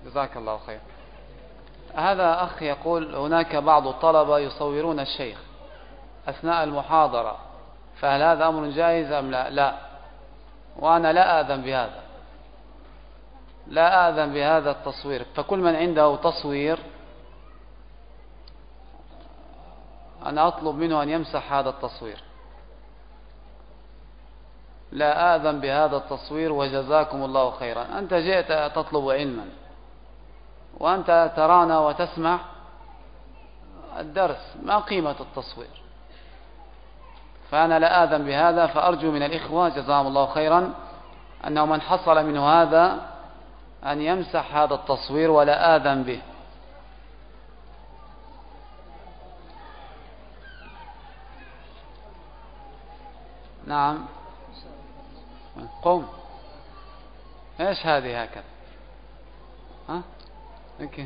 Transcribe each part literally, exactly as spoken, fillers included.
جزاك الله خير. هذا أخ يقول هناك بعض الطلبة يصورون الشيخ أثناء المحاضرة، فهل هذا أمر جائز أم لا؟ لا، وأنا لا آذن بهذا، لا آذن بهذا التصوير. فكل من عنده تصوير أنا أطلب منه أن يمسح هذا التصوير. لا آذن بهذا التصوير، وجزاكم الله خيرا. أنت جئت تطلب علما، وأنت ترانا وتسمع الدرس، ما قيمة التصوير؟ فأنا لا آذن بهذا. فأرجو من الإخوة جزاهم الله خيرا أنه من حصل منه هذا أن يمسح هذا التصوير، ولا آذن به. نعم، قم. ايش هذه هكذا؟ ها اوكي.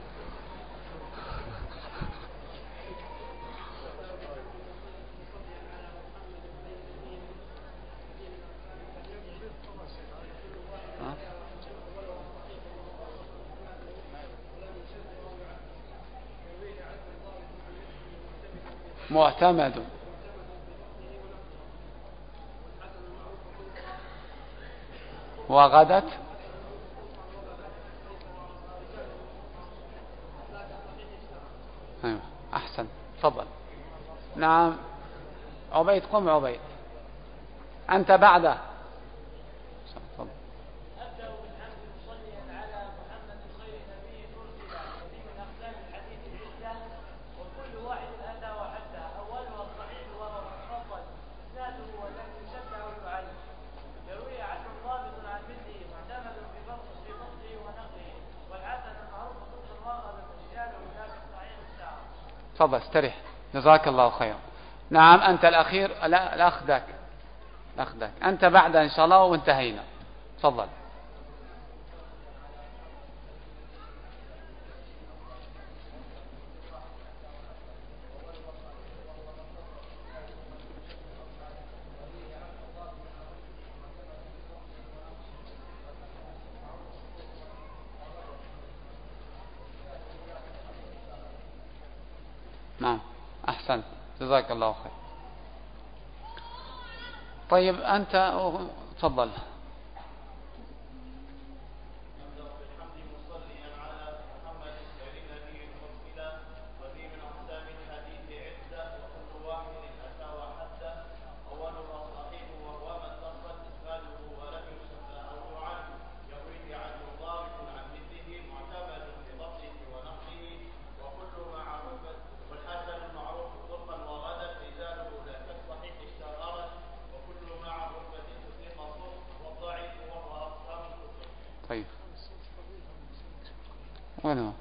معتمد. وغدت. أيوة. أحسن، تفضل. نعم عبيد، قم عبيد، أنت بعده. تفضل. أبدأ بالحمد مصليا على محمد خير نبي أرسل، وفي من أقسام الحديث العدة، وكل واحد أتى وحده. أولها الصحيح وهو المفضل، إسناده ولم يشد أو يعل، يروي عنه ضابط عن مثله، معتمد في ضبطه ونقله، والحسن معروف صدق واغلب رجاله لا في الصحيح الشعر. تفضل استريح، جزاك الله خيرا. نعم أنت الأخير. لا لا أخذك، لا أخذك، أنت بعد إن شاء الله وانتهينا. تفضل. نعم أحسنت، جزاك الله خير. طيب أنت تفضل. طيب وين هو؟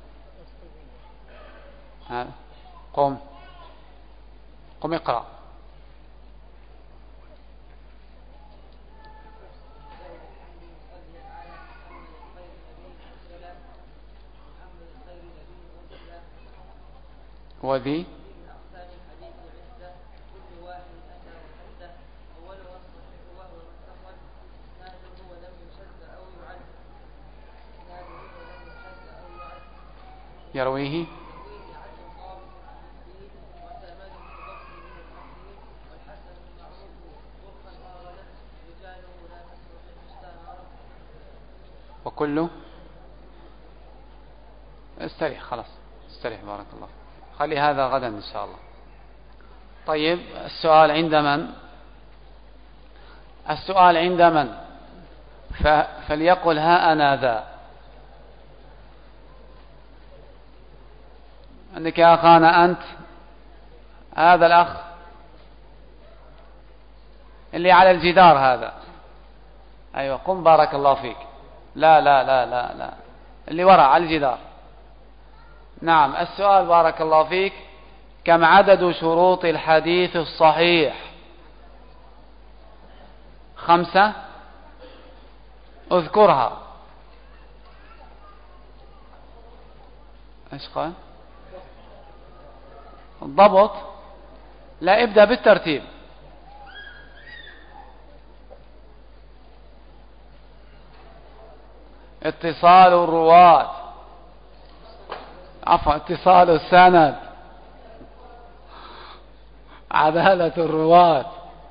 ها قم، قم اقرأ. وذي يرويه وكله. استريح خلاص، استريح بارك الله، خلي هذا غدا إن شاء الله. طيب السؤال عند من؟ السؤال عند من؟ فليقل ها أنا ذا. عندك يا أخانا أنت، هذا الأخ اللي على الجدار هذا، أيوة قم بارك الله فيك. لا لا لا لا لا، اللي وراء على الجدار. نعم السؤال بارك الله فيك: كم عدد شروط الحديث الصحيح؟ خمسة. اذكرها. ايش قال؟ الضبط. لا، ابدأ بالترتيب. اتصال الرواة، عفوا اتصال السند، عدالة الرواة،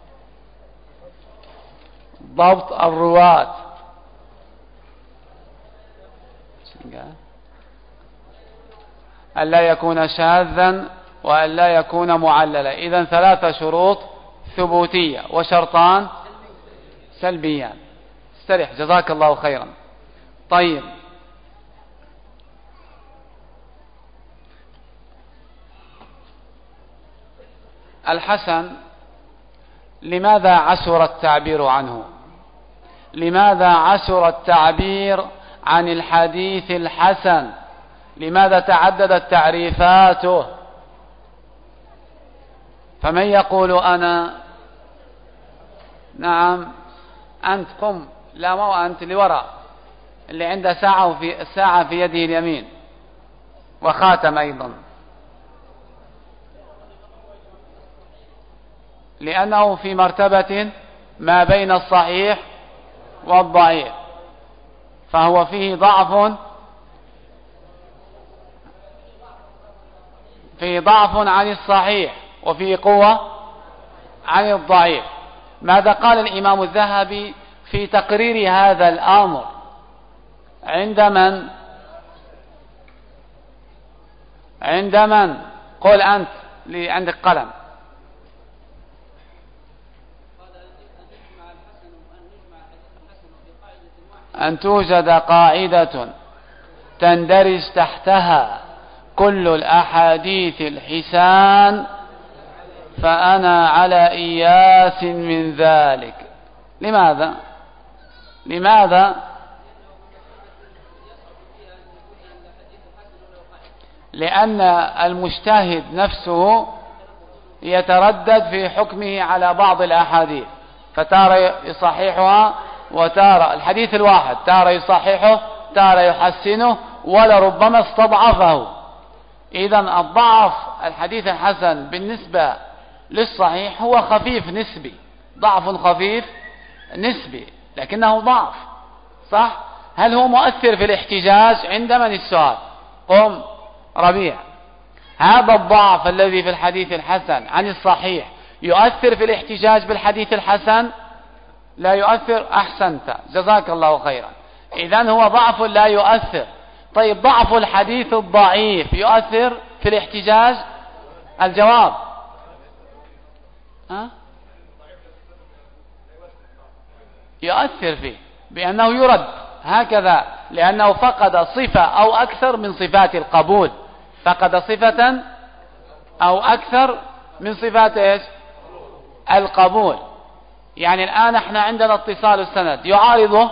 ضبط الرواة، ألا يكون شاذا وألا يكون معللا. إذن ثلاثة شروط ثبوتية وشرطان سلبيان. استرح جزاك الله خيرا. طيب، الحسن لماذا عسر التعبير عنه؟ لماذا عسر التعبير عن الحديث الحسن؟ لماذا تعددت تعريفاته؟ فمن يقول أنا؟ نعم أنت، قم. لا، مو أنت، اللي وراء، اللي عنده ساعة وفي الساعة في يده اليمين وخاتم أيضا، لأنه في مرتبة ما بين الصحيح والضعيف، فهو فيه ضعف، فيه ضعف عن الصحيح وفيه قوة عن الضعيف. ماذا قال الإمام الذهبي في تقرير هذا الأمر عند من؟ عند من؟ قل أنت اللي عندك قلم. أن توجد قاعدة تندرج تحتها كل الأحاديث الحسان، فأنا على إياس من ذلك. لماذا؟ لماذا؟ لأن المجتهد نفسه يتردد في حكمه على بعض الأحاديث، فتارة يصححها وتارة الحديث الواحد، تارة يصححه، تارة يحسنه، ولربما استضعفه. إذن الضعف الحديث الحسن بالنسبة للصحيح هو خفيف نسبي، ضعف خفيف نسبي، لكنه ضعف، صح؟ هل هو مؤثر في الاحتجاج؟ عند من السؤال؟ قم ربيع. هذا الضعف الذي في الحديث الحسن عن الصحيح يؤثر في الاحتجاج بالحديث الحسن؟ لا يؤثر. أحسنت جزاك الله خيرا. إذن هو ضعف لا يؤثر. طيب، ضعف الحديث الضعيف يؤثر في الاحتجاج؟ الجواب ها؟ يؤثر فيه بأنه يرد هكذا، لأنه فقد صفة أو أكثر من صفات القبول، فقد صفة أو أكثر من صفات إيش؟ القبول. يعني الآن احنا عندنا اتصال السند يعارضه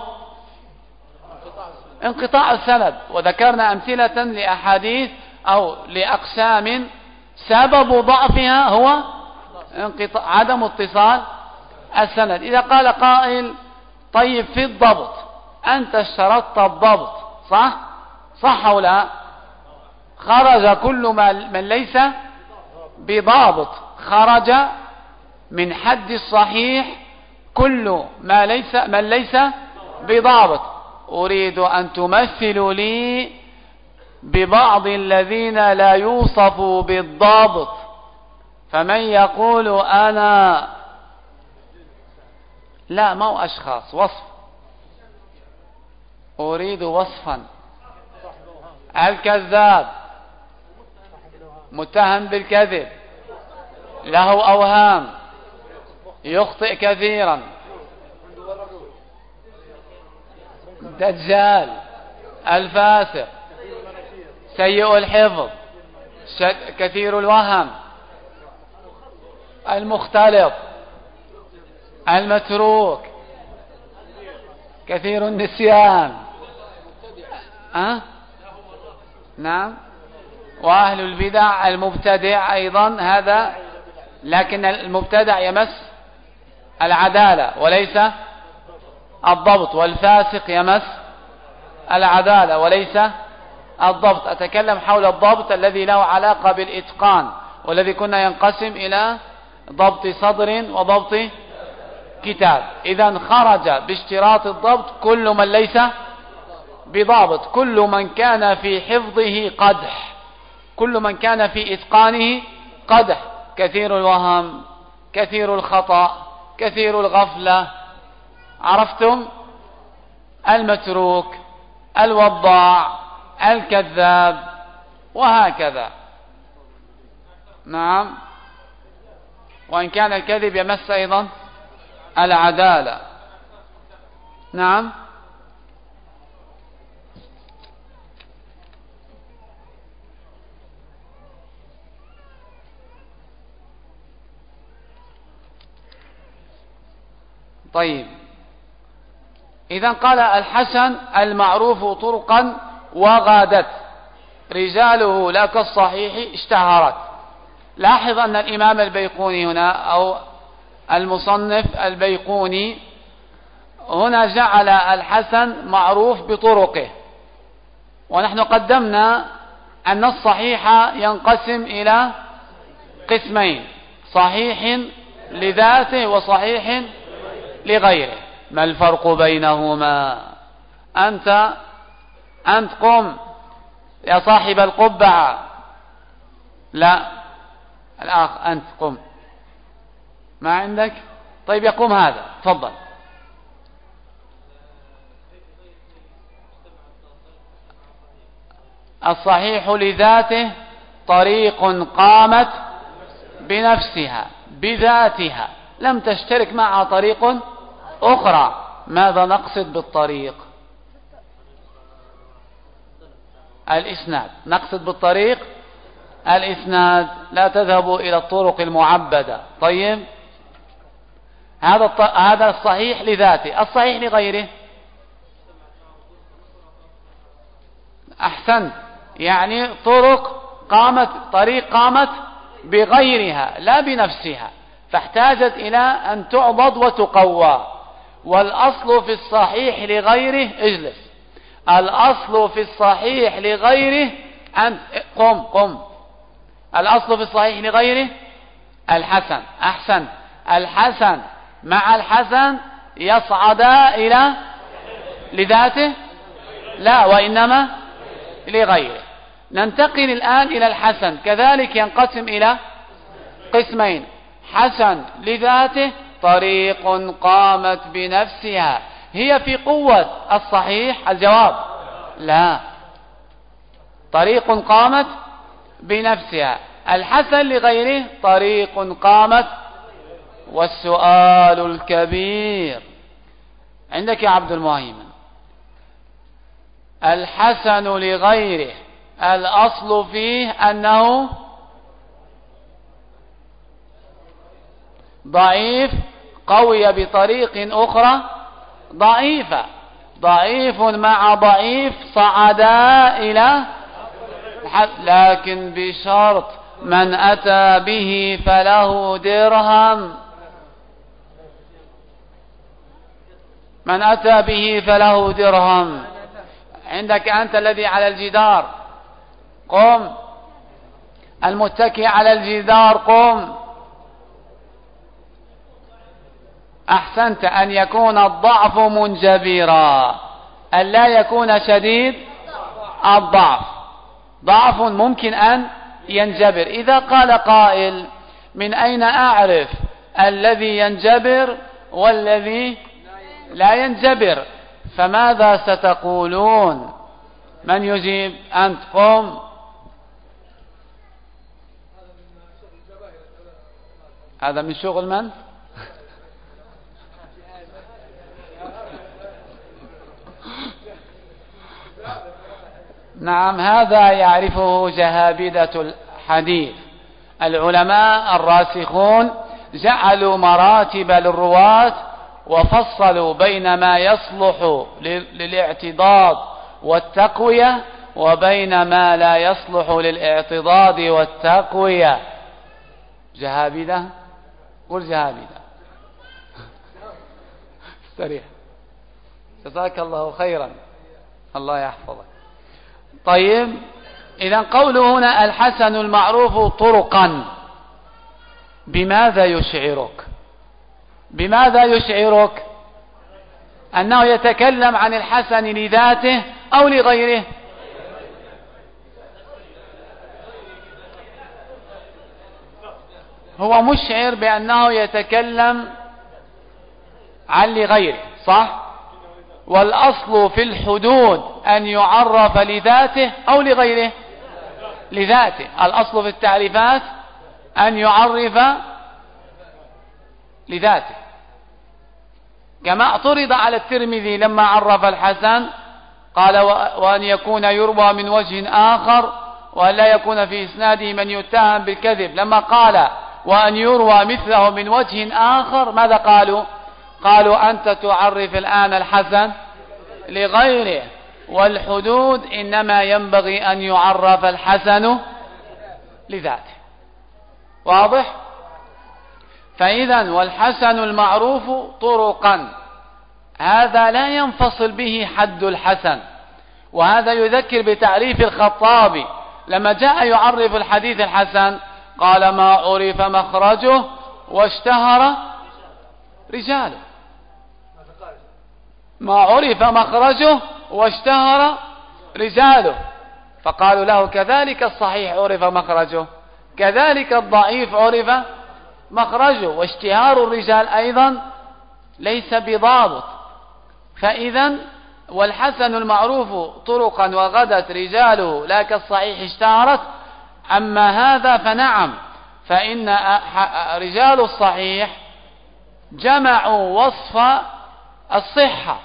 انقطاع السند، وذكرنا أمثلة لأحاديث أو لأقسام سبب ضعفها هو انقطاع عدم اتصال السند. إذا قال قائل طيب في الضبط، أنت اشترطت الضبط، صح؟ صح أو لا؟ خرج كل ما من ليس بضابط، خرج من حد الصحيح كل ما ليس من ليس بضابط. أريد أن تمثلوا لي ببعض الذين لا يوصفوا بالضابط. فمن يقول أنا؟ لا، ما هو أشخاص، وصف. أريد وصفا. الكذاب، متهم بالكذب، له أوهام، يخطئ كثيرا، دجال، الفاسق، سيء الحفظ، كثير الوهم، المختلط، المتروك، كثير النسيان. أه؟ نعم. وأهل البدع، المبتدع أيضا هذا، لكن المبتدع يمس العدالة وليس الضبط، والفاسق يمس العدالة وليس الضبط. أتكلم حول الضبط الذي له علاقة بالإتقان، والذي كنا ينقسم إلى ضبط صدر وضبط كتاب. إذن خرج باشتراط الضبط كل من ليس بضابط، كل من كان في حفظه قدح، كل من كان في إتقانه قدح، كثير الوهم، كثير الخطأ، كثير الغفلة، عرفتم؟ المتروك، الوضاع، الكذاب، وهكذا. نعم. وإن كان الكذب يمس أيضا العدالة. نعم. طيب، إذن قال الحسن المعروف طرقا وغادت رجاله لا كالصحيح اشتهرت. لاحظ أن الإمام البيقوني هنا أو المصنف البيقوني هنا جعل الحسن معروف بطرقه، ونحن قدمنا أن الصحيح ينقسم إلى قسمين: صحيح لذاته وصحيح لغيره. ما الفرق بينهما؟ أنت أنت قم يا صاحب القبعة. لا، الآخ أنت قم. ما عندك؟ طيب يقوم هذا، تفضل. الصحيح لذاته طريق قامت بنفسها بذاتها، لم تشترك معها طريق أخرى. ماذا نقصد بالطريق؟ الإسناد. نقصد بالطريق الإسناد، لا تذهبوا إلى الطرق المعبدة. طيب، هذا هذا الصحيح لذاته. الصحيح لغيره، أحسنت، يعني طرق قامت طريق قامت بغيرها لا بنفسها، فاحتاجت إلى أن تعضد وتقوى. والأصل في الصحيح لغيره، اجلس، الأصل في الصحيح لغيره أن قم قم الأصل في الصحيح لغيره الحسن. أحسن، الحسن مع الحسن يصعد إلى لذاته؟ لا، وإنما لغيره. ننتقل الآن إلى الحسن، كذلك ينقسم إلى قسمين: حسن لذاته طريق قامت بنفسها، هي في قوة الصحيح؟ الجواب لا، طريق قامت بنفسها. الحسن لغيره طريق قامت. والسؤال الكبير عندك يا عبد المهيمن، الحسن لغيره الأصل فيه أنه ضعيف قوي بطريق أخرى ضعيفة، ضعيف مع ضعيف صعدا إلى، لكن بشرط من أتى به فله درهم، من أتى به فله درهم. عندك أنت الذي على الجدار قم، المتكئ على الجدار قم. أحسنت، أن يكون الضعف منجبرا، أن لا يكون شديد الضعف. ضعف ممكن أن ينجبر. إذا قال قائل: من أين أعرف الذي ينجبر والذي لا ينجبر؟ فماذا ستقولون؟ من يجيب؟ أنت قم. هذا من شغل من؟ نعم، هذا يعرفه جهابذة الحديث. العلماء الراسخون جعلوا مراتب للرواة وفصلوا بين ما يصلح للاعتضاد والتقوية وبين ما لا يصلح للاعتضاد والتقوية. جهابذة، قل جهابذة. استريح، جزاك الله خيرا، الله يحفظك. طيب، إذن قوله هنا الحسن المعروف طرقا، بماذا يشعرك؟ بماذا يشعرك؟ أنه يتكلم عن الحسن لذاته أو لغيره؟ هو مشعر بأنه يتكلم عن لغيره، صح؟ والأصل في الحدود أن يعرف لذاته أو لغيره. لذاته. الأصل في التعريفات أن يعرف لذاته، كما اعترض على الترمذي لما عرف الحسن قال وأن يكون يروى من وجه آخر وأن لا يكون في إسناده من يتهم بالكذب. لما قال وأن يروى مثله من وجه آخر ماذا قالوا؟ قالوا أنت تعرف الآن الحسن لغيره، والحدود إنما ينبغي أن يعرف الحسن لذاته. واضح؟ فإذا والحسن المعروف طرقا، هذا لا ينفصل به حد الحسن. وهذا يذكر بتعريف الخطابي لما جاء يعرف الحديث الحسن قال ما عرف مخرجه واشتهر رجاله. ما عرف مخرجه واشتهر رجاله، فقالوا له كذلك الصحيح عرف مخرجه، كذلك الضعيف عرف مخرجه، واشتهار الرجال أيضا ليس بضابط. فإذا والحسن المعروف طرقا وغدت رجاله لا كالصحيح اشتهرت. أما هذا فنعم، فإن رجال الصحيح جمعوا وصف الصحة،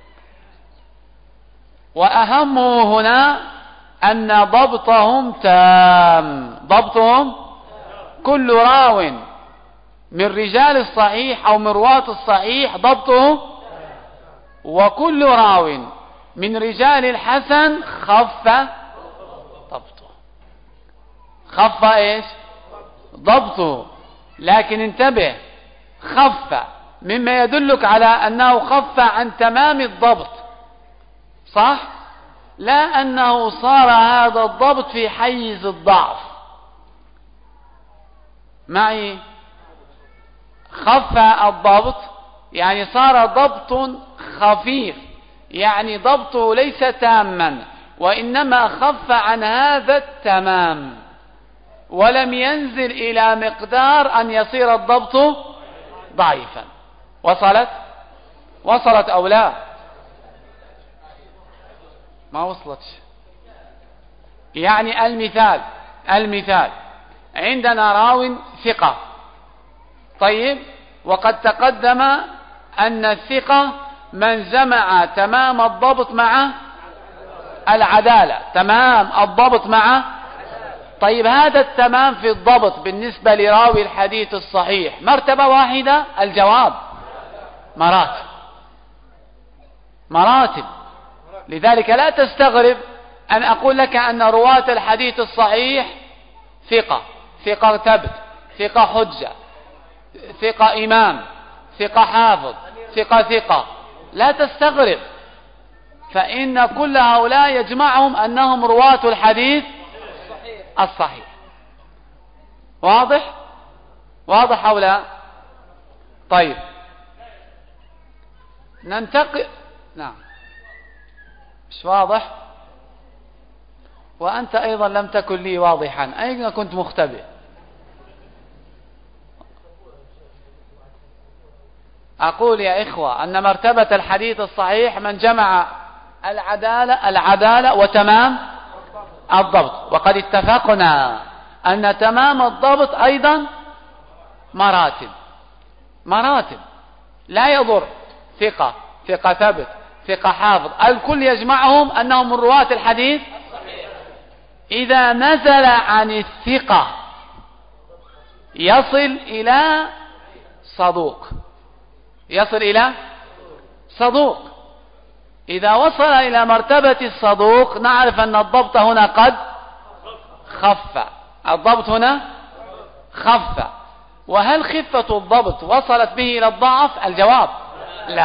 وأهمه هنا أن ضبطهم تام. ضبطهم كل راو من رجال الصحيح أو من رواة الصحيح ضبطه، وكل راو من رجال الحسن خف ضبطه. خف ايش؟ ضبطه. لكن انتبه، خف مما يدلك على أنه خف عن تمام الضبط، صح؟ لا أنه صار هذا الضبط في حيز الضعف. معي؟ خف الضبط يعني صار ضبط خفيف، يعني ضبطه ليس تاما، وإنما خف عن هذا التمام، ولم ينزل إلى مقدار أن يصير الضبط ضعيفا. وصلت؟ وصلت أو لا؟ ما وصلتش. يعني المثال المثال عندنا راو ثقة، طيب، وقد تقدم أن الثقة من جمع تمام الضبط مع العدالة. تمام الضبط مع، طيب، هذا التمام في الضبط بالنسبة لراوي الحديث الصحيح مرتبة واحدة؟ الجواب مراتب. مراتب. لذلك لا تستغرب أن أقول لك أن رواة الحديث الصحيح ثقة، ثقة ثبت، ثقة حجة، ثقة إمام، ثقة حافظ، ثقة ثقة. لا تستغرب، فإن كل هؤلاء يجمعهم أنهم رواة الحديث الصحيح. واضح؟ واضح أو لا؟ طيب ننتقل. نعم مش واضح؟ وأنت أيضا لم تكن لي واضحا، أين كنت مختبئ؟ أقول يا إخوة أن مرتبة الحديث الصحيح من جمع العدالة العدالة وتمام الضبط، وقد اتفقنا أن تمام الضبط أيضا مراتب. مراتب لا يضر، ثقة، ثقة ثبت، ثقة حافظ، الكل يجمعهم أنهم من رواة الحديث. إذا نزل عن الثقة يصل إلى صدوق، يصل إلى صدوق. إذا وصل إلى مرتبة الصدوق نعرف أن الضبط هنا قد خف. الضبط هنا خف. وهل خفة الضبط وصلت به إلى الضعف؟ الجواب لا.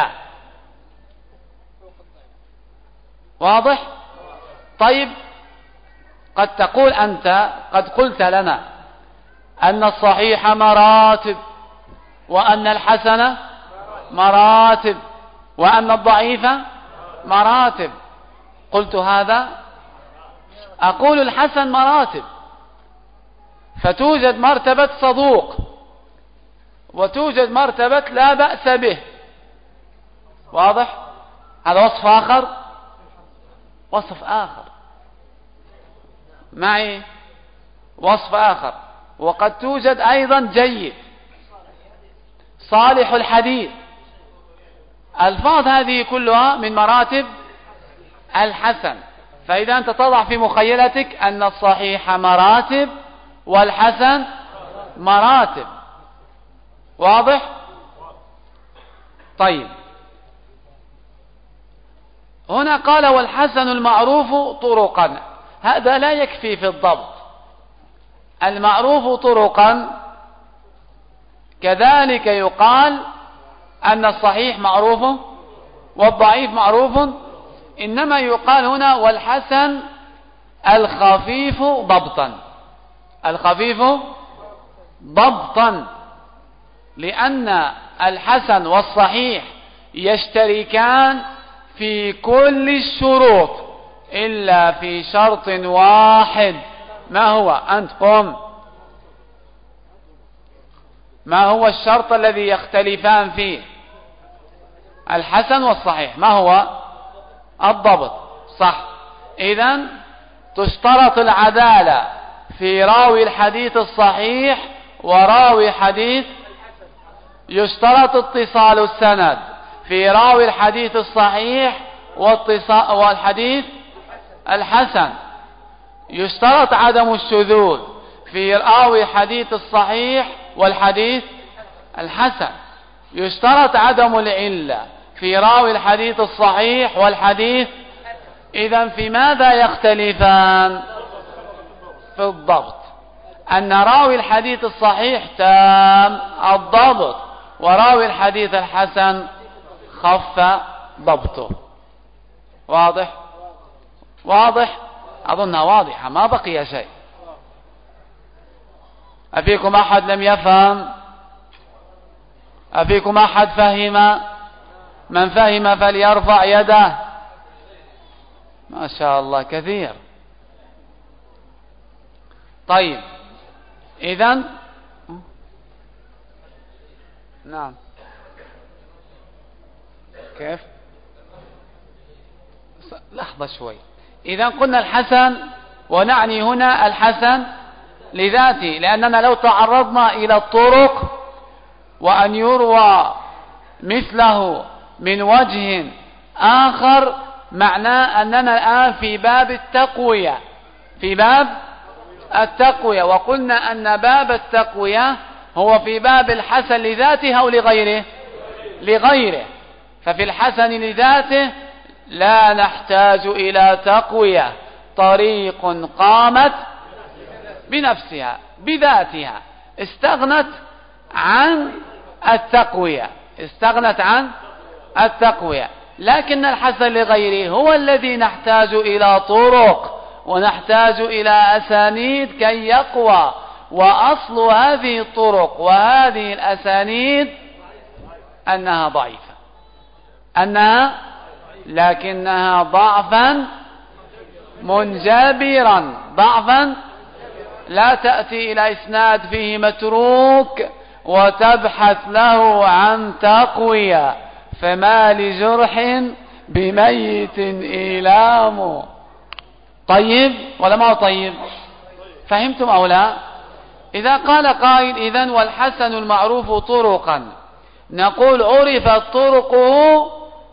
واضح؟ طيب قد تقول أنت، قد قلت لنا أن الصحيح مراتب، وأن الحسن مراتب، وأن الضعيف مراتب. قلت هذا، أقول الحسن مراتب، فتوجد مرتبة صدوق وتوجد مرتبة لا بأس به. واضح؟ هذا وصف آخر، وصف آخر معي، وصف آخر. وقد توجد أيضا جيد، صالح الحديث. الفاظ هذه كلها من مراتب الحسن. فإذا أنت تضع في مخيلتك أن الصحيح مراتب والحسن مراتب. واضح؟ طيب، هنا قال والحسن المعروف طرقا. هذا لا يكفي في الضبط. المعروف طرقا كذلك يقال أن الصحيح معروف والضعيف معروف، إنما يقال هنا والحسن الخفيف ضبطا. الخفيف ضبطا، لأن الحسن والصحيح يشتركان في كل الشروط إلا في شرط واحد. ما هو؟ أنت قم. ما هو الشرط الذي يختلفان فيه الحسن والصحيح؟ ما هو؟ الضبط. صح. إذن تشترط العدالة في راوي الحديث الصحيح وراوي حديث، يشترط اتصال السند في راوي الحديث الصحيح والحديث الحسن، يشترط عدم الشذوذ في راوي الحديث الصحيح والحديث الحسن، يشترط عدم العلة في راوي الحديث الصحيح والحديث. إذن في ماذا يختلفان؟ في الضبط. أن راوي الحديث الصحيح تام الضبط، وراوي الحديث الحسن خف ضبطه. واضح؟ واضح؟ أظنها واضحة، ما بقي شيء. أفيكم أحد لم يفهم؟ أفيكم أحد فهم؟ من فهم فليرفع يده. ما شاء الله كثير. طيب، إذن نعم، كيف؟ لحظة شوي. إذن قلنا الحسن، ونعني هنا الحسن لذاته، لأننا لو تعرضنا إلى الطرق وأن يروى مثله من وجه آخر، معناه أننا الآن في باب التقوية، في باب التقوية. وقلنا أن باب التقوية هو في باب الحسن لذاته أو لغيره؟ لغيره. ففي الحسن لذاته لا نحتاج إلى تقوية، طريق قامت بنفسها بذاتها، استغنت عن التقوية، استغنت عن التقوية. لكن الحسن لغيره هو الذي نحتاج إلى طرق ونحتاج إلى أسانيد كي يقوى. وأصل هذه الطرق وهذه الأسانيد أنها ضعيفة، أنها لكنها ضعفا منجبرا، ضعفا لا تأتي إلى إسناد فيه متروك وتبحث له عن تقوية. فما لجرح بميت إيلام. طيب ولا ما هو طيب؟ فهمتم أو لا؟ إذا قال قائل إذن والحسن المعروف طرقا، نقول عرفت طرقه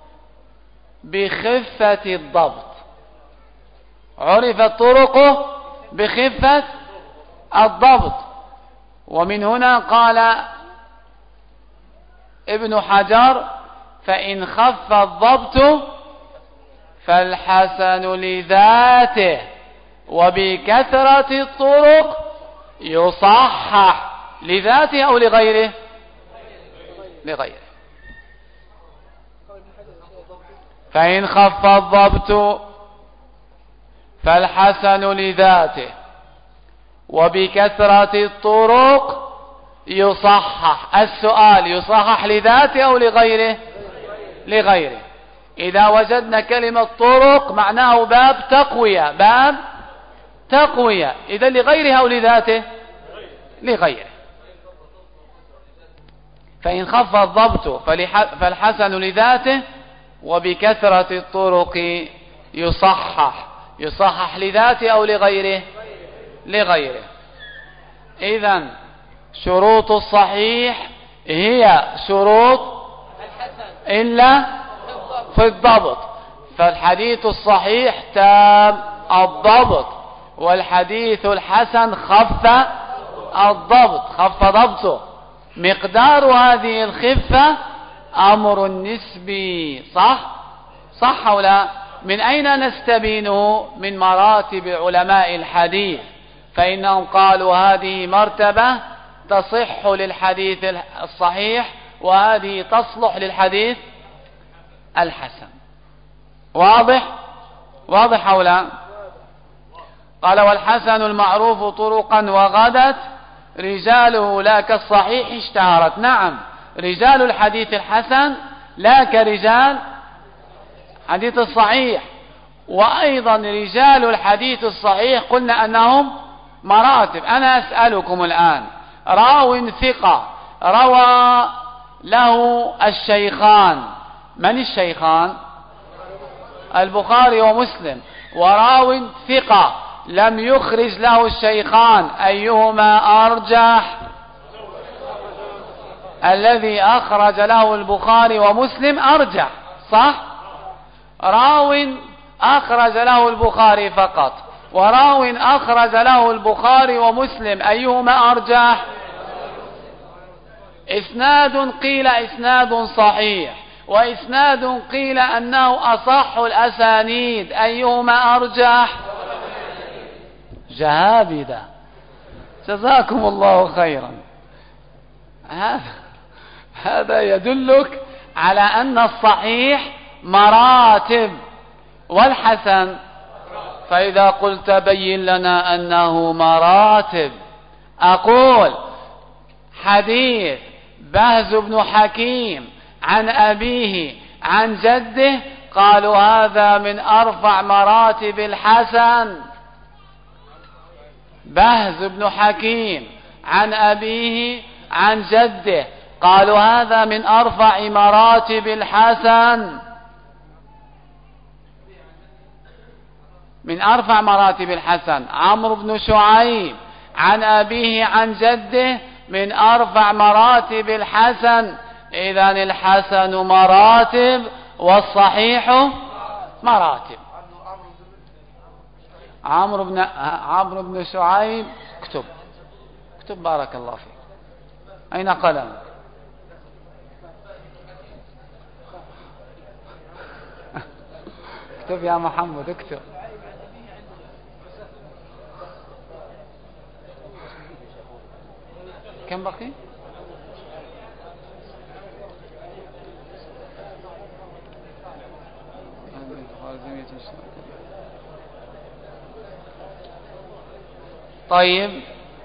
بخفة الضبط، عرفت طرقه بخفة الضبط. ومن هنا قال ابن حجر فإن خف الضبط فالحسن لذاته وبكثرة الطرق يصحح. لذاته أو لغيره؟ لغيره. فإن خف الضبط فالحسن لذاته وبكثرة الطرق يصحح. السؤال يصحح لذاته أو لغيره؟ لغيره. إذا وجدنا كلمة طرق معناه باب تقوية، باب تقوية. إذا لغيره أو لذاته؟ لغيره. فإن خف الضبط فالحسن لذاته، وبكثرة الطرق يصحح. يصحح لذاته أو لغيره؟ لغيره. إذن شروط الصحيح هي شروط إلا في الضبط. فالحديث الصحيح تام الضبط، والحديث الحسن خف الضبط، خف ضبطه. مقدار هذه الخفة أمر نسبي، صح؟ صح أو لا؟ من أين نستبينه؟ من مراتب علماء الحديث، فإنهم قالوا هذه مرتبة تصح للحديث الصحيح، وهذه تصلح للحديث الحسن. واضح؟ واضح أو لا؟ قال والحسن المعروف طرقا وغدت رجاله لا كالصحيح اشتهرت. نعم، رجال الحديث الحسن لا كرجال حديث الصحيح. وأيضا رجال الحديث الصحيح قلنا أنهم مراتب. أنا أسألكم الآن، راو ثقة روى له الشيخان، من الشيخان؟ البخاري ومسلم. وراو ثقة لم يخرج له الشيخان، أيهما أرجح؟ الذي أخرج له البخاري ومسلم أرجح، صح؟ راو أخرج له البخاري فقط، وراو أخرج له البخاري ومسلم، أيهما أرجح؟ إسناد قيل إسناد صحيح، وإسناد قيل أنه أصح الأسانيد، أيهما أرجح؟ جهابذة، جزاكم الله خيرا. هذا هذا يدلك على أن الصحيح مراتب والحسن. فإذا قلت بين لنا أنه مراتب، أقول حديث بهز بن حكيم عن أبيه عن جده، قالوا هذا من أرفع مراتب الحسن. بهز بن حكيم عن أبيه عن جده، قالوا هذا من أرفع مراتب الحسن، من أرفع مراتب الحسن. عمرو بن شعيب عن أبيه عن جده من أرفع مراتب الحسن. إذن الحسن مراتب والصحيح مراتب. عمرو بن عمرو بن شعيب، اكتب اكتب بارك الله فيك. أين قلم؟ اكتب يا محمد، اكتب. كم بقي؟ طيب،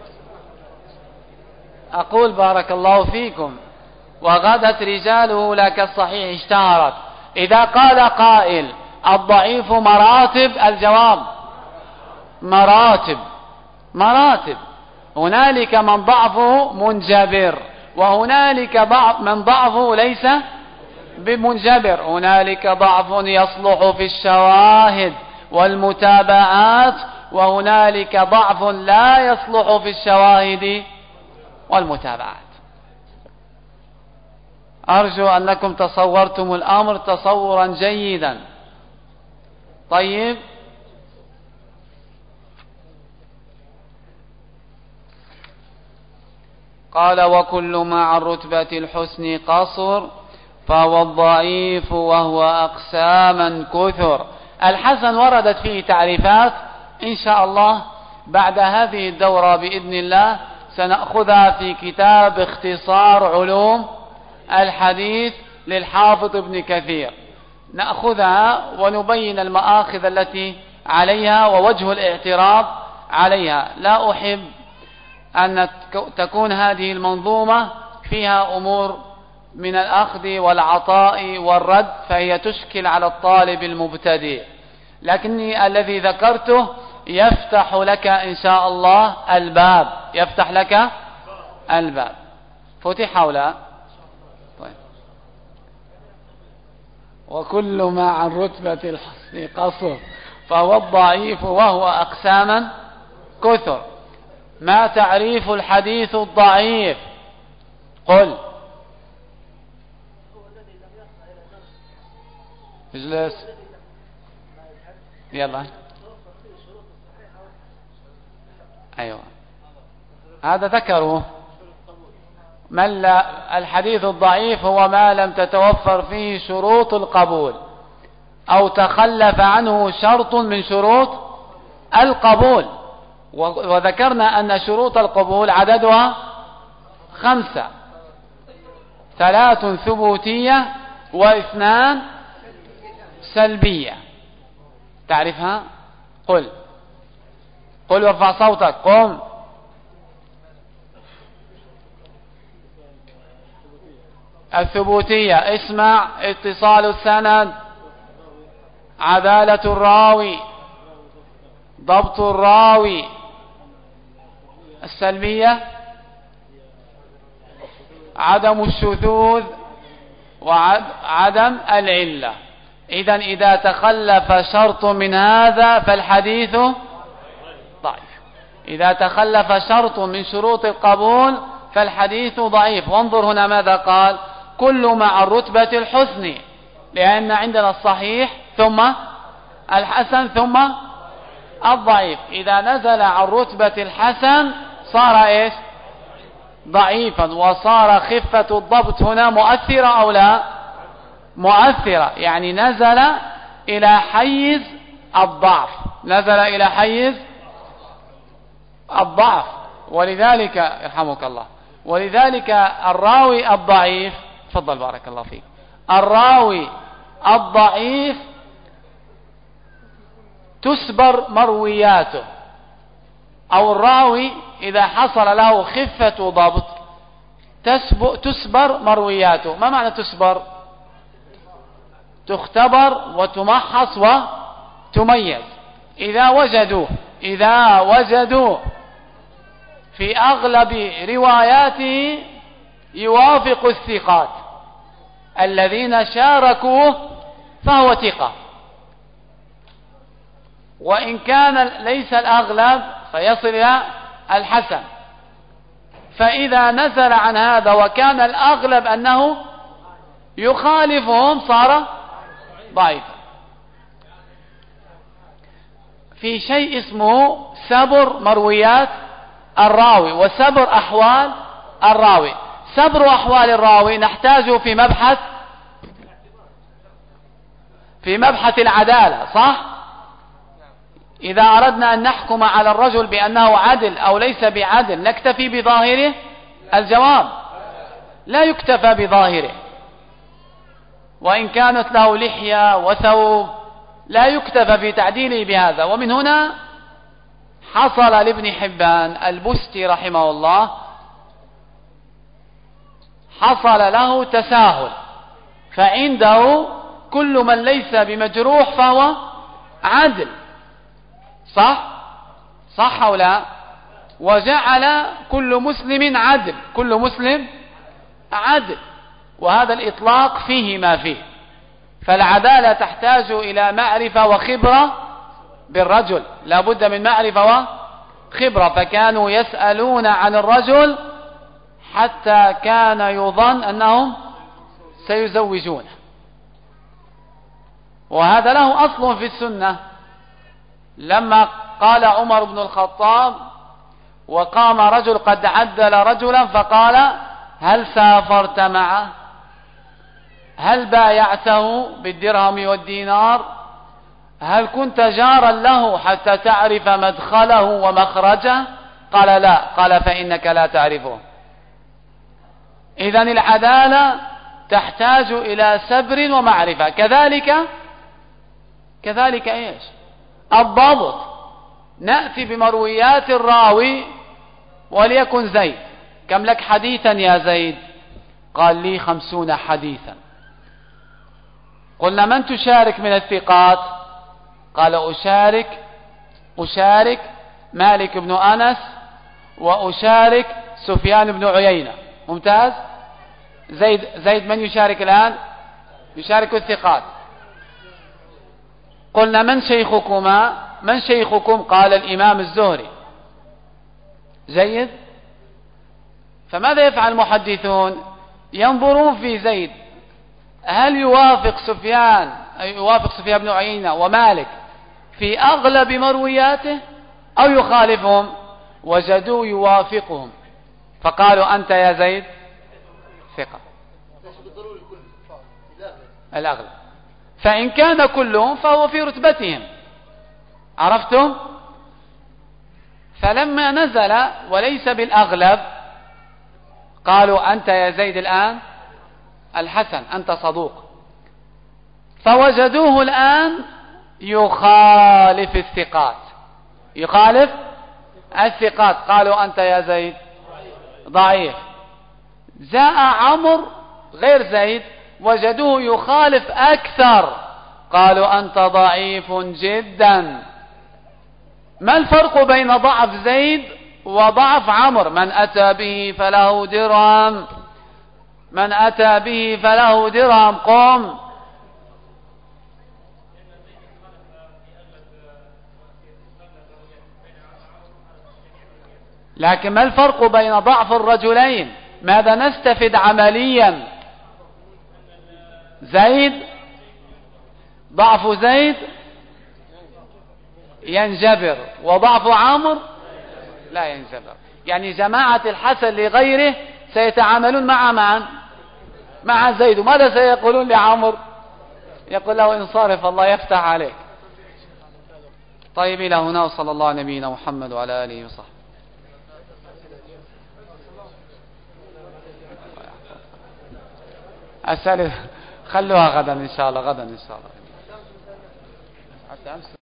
أقول بارك الله فيكم وغدت رجاله لا كالصحيح اشتهرت. إذا قال قائل الضعيف مراتب، الجواب مراتب مراتب. هنالك من ضعفه منجبر، وهنالك من ضعفه ليس بمنجبر. هنالك ضعف يصلح في الشواهد والمتابعات، وهنالك ضعف لا يصلح في الشواهد والمتابعات. أرجو أنكم تصورتم الأمر تصورا جيدا. طيب، قال وكل مع الرتبة الحسن قصر، فهو الضعيف وهو أقساما كثر. الحسن وردت فيه تعريفات، إن شاء الله بعد هذه الدورة بإذن الله سنأخذها في كتاب اختصار علوم الحديث للحافظ ابن كثير. نأخذها ونبين المآخذ التي عليها ووجه الاعتراض عليها. لا أحب أن تكون هذه المنظومة فيها أمور من الأخذ والعطاء والرد، فهي تشكل على الطالب المبتدئ، لكني الذي ذكرته يفتح لك إن شاء الله الباب، يفتح لك الباب. فتح ولا وكل ما عن رتبة الحسن قصر فهو الضعيف وهو أقساما كثر. ما تعريف الحديث الضعيف؟ قل. اجلس يلا. أيوة هذا ذكره. من لا الحديث الضعيف هو ما لم تتوفر فيه شروط القبول أو تخلف عنه شرط من شروط القبول. وذكرنا أن شروط القبول عددها خمسة: ثلاث ثبوتية واثنان سلبية. تعرفها؟ قل قل وارفع صوتك. قم. الثبوتية اسمع: اتصال السند، عدالة الراوي، ضبط الراوي. السلبية عدم الشذوذ وعدم العلة. إذن إذا تخلف شرط من هذا فالحديث ضعيف. إذا تخلف شرط من شروط القبول فالحديث ضعيف. وانظر هنا ماذا قال: كل مع الرتبة الحسن، لأن عندنا الصحيح ثم الحسن ثم الضعيف. إذا نزل عن رتبة الحسن صار إيش؟ ضعيفا. وصار خفة الضبط هنا مؤثرة أو لا؟ مؤثرة، يعني نزل إلى حيز الضعف، نزل إلى حيز الضعف. ولذلك يرحمك الله، ولذلك الراوي الضعيف، تفضل بارك الله فيك، الراوي الضعيف تسبر مروياته، أو الراوي إذا حصل له خفة ضبط تسبر مروياته. ما معنى تسبر؟ تختبر وتمحص وتميز. إذا وجدوا إذا وجدوا في أغلب رواياته يوافق الثقات الذين شاركوه فهو ثقة، وإن كان ليس الأغلب فيصل إلى الحسن. فإذا نزل عن هذا وكان الأغلب أنه يخالفهم صار ضعيفا. في شيء اسمه سبر مرويات الراوي وسبر أحوال الراوي. سبر أحوال الراوي نحتاجه في مبحث في مبحث العدالة، صح؟ إذا أردنا أن نحكم على الرجل بأنه عدل أو ليس بعدل نكتفي بظاهره؟ الجواب لا يكتفى بظاهره، وإن كانت له لحية وثوب لا يكتفى في تعديله بهذا. ومن هنا حصل لابن حبان البستي رحمه الله، حصل له تساهل، فعنده كل من ليس بمجروح فهو عدل، صح؟ صح أو لا؟ وجعل كل مسلم عدل، كل مسلم عدل، وهذا الإطلاق فيه ما فيه. فالعدالة تحتاج إلى معرفة وخبرة بالرجل، لا بد من معرفة وخبرة. فكانوا يسألون عن الرجل حتى كان يظن أنهم سيزوجونه، وهذا له أصل في السنة. لما قال عمر بن الخطاب وقام رجل قد عدل رجلا فقال: هل سافرت معه؟ هل بايعته بالدرهم والدينار؟ هل كنت جارا له حتى تعرف مدخله ومخرجه؟ قال: لا. قال: فإنك لا تعرفه. إذن العدالة تحتاج إلى سبر ومعرفة. كذلك كذلك إيش؟ الضبط. نأتي بمرويات الراوي، وليكن زيد: كم لك حديثا يا زيد؟ قال: لي خمسون حديثا. قلنا: من تشارك من الثقات؟ قال: أشارك أشارك مالك بن أنس، وأشارك سفيان بن عيينة. ممتاز. زيد زيد من يشارك الآن؟ يشارك الثقات. قلنا من شيخكما؟ من شيخكم؟ قال الإمام الزهري. جيد. فماذا يفعل المحدثون؟ ينظرون في زيد، هل يوافق سفيان يوافق سفيان بن عيينة ومالك في أغلب مروياته أو يخالفهم؟ وجدوا يوافقهم، فقالوا أنت يا زيد ثقة. الأغلب. فإن كان كلهم فهو في رتبتهم. عرفتم؟ فلما نزل وليس بالأغلب قالوا أنت يا زيد الآن الحسن، أنت صدوق. فوجدوه الآن يخالف الثقات، يخالف الثقات، قالوا أنت يا زيد ضعيف. جاء عمرو غير زيد وجدوه يخالف أكثر، قالوا أنت ضعيف جدا. ما الفرق بين ضعف زيد وضعف عمرو؟ من أتى به فله درهم، من أتى به فله درهم. قم. لكن ما الفرق بين ضعف الرجلين؟ ماذا نستفد عمليا؟ زيد ضعف زيد ينجبر وضعف عمرو لا ينجبر. يعني جماعة الحسن لغيره سيتعاملون مع من؟ مع زيد. وماذا سيقولون لعمرو؟ يقول له انصرف الله يفتح عليك. طيب إلى هنا، وصلى الله على نبينا محمد وعلى آله وصحبه. أسأل خلوها غدا إن شاء الله، غدا إن شاء الله.